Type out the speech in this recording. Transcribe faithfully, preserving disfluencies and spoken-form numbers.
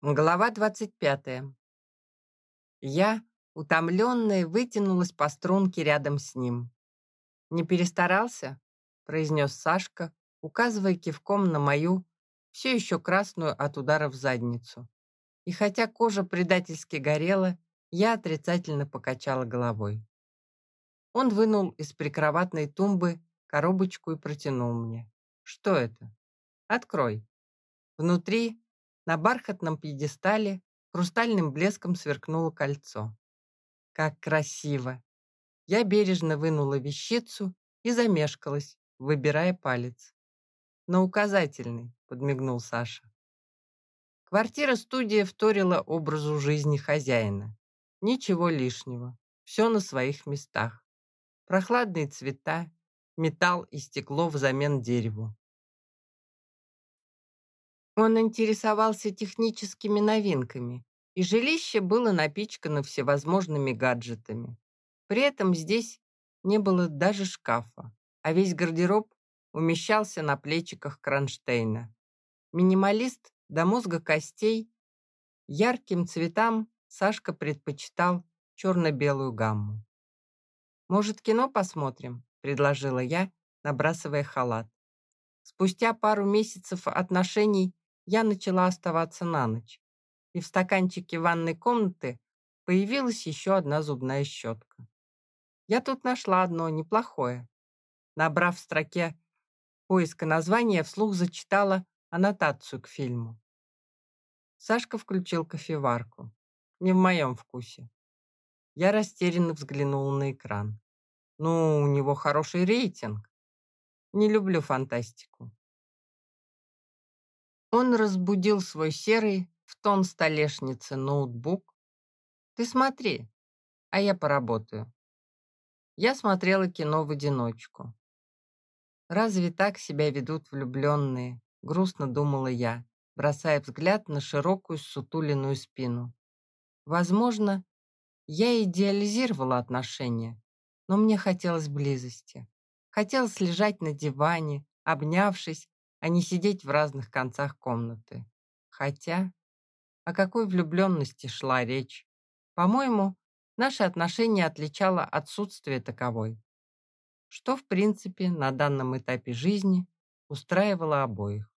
Глава двадцать пятая. Я, утомленная, вытянулась по струнке рядом с ним. «Не перестарался?» — произнес Сашка, указывая кивком на мою, все еще красную от удара в задницу. И хотя кожа предательски горела, я отрицательно покачала головой. Он вынул из прикроватной тумбы коробочку и протянул мне. «Что это?» «Открой». Внутри, на бархатном пьедестале, хрустальным блеском сверкнуло кольцо. Как красиво! Я бережно вынула вещицу и замешкалась, выбирая палец. «На указательный», — подмигнул Саша. Квартира-студия вторила образу жизни хозяина. Ничего лишнего, все на своих местах. Прохладные цвета, металл и стекло взамен дереву. Он интересовался техническими новинками, и жилище было напичкано всевозможными гаджетами. При этом здесь не было даже шкафа, а весь гардероб умещался на плечиках кронштейна. Минималист до мозга костей, ярким цветам Сашка предпочитал черно-белую гамму. «Может, кино посмотрим?» — предложила я, набрасывая халат. Спустя пару месяцев отношений я начала оставаться на ночь, и в стаканчике ванной комнаты появилась еще одна зубная щетка. Я тут нашла одно неплохое. Набрав в строке поиска названия, вслух зачитала аннотацию к фильму. Сашка включил кофеварку. Не в моем вкусе. Я растерянно взглянула на экран. Ну, у него хороший рейтинг. Не люблю фантастику. Он разбудил свой серый в тон столешницы ноутбук. «Ты смотри, а я поработаю». Я смотрела кино в одиночку. «Разве так себя ведут влюбленные?» — грустно думала я, бросая взгляд на широкую ссутуленную спину. Возможно, я идеализировала отношения, но мне хотелось близости. Хотелось лежать на диване, обнявшись, а не сидеть в разных концах комнаты. Хотя, о какой влюбленности шла речь? По-моему, наши отношения отличало отсутствие таковой, что, в принципе, на данном этапе жизни устраивало обоих.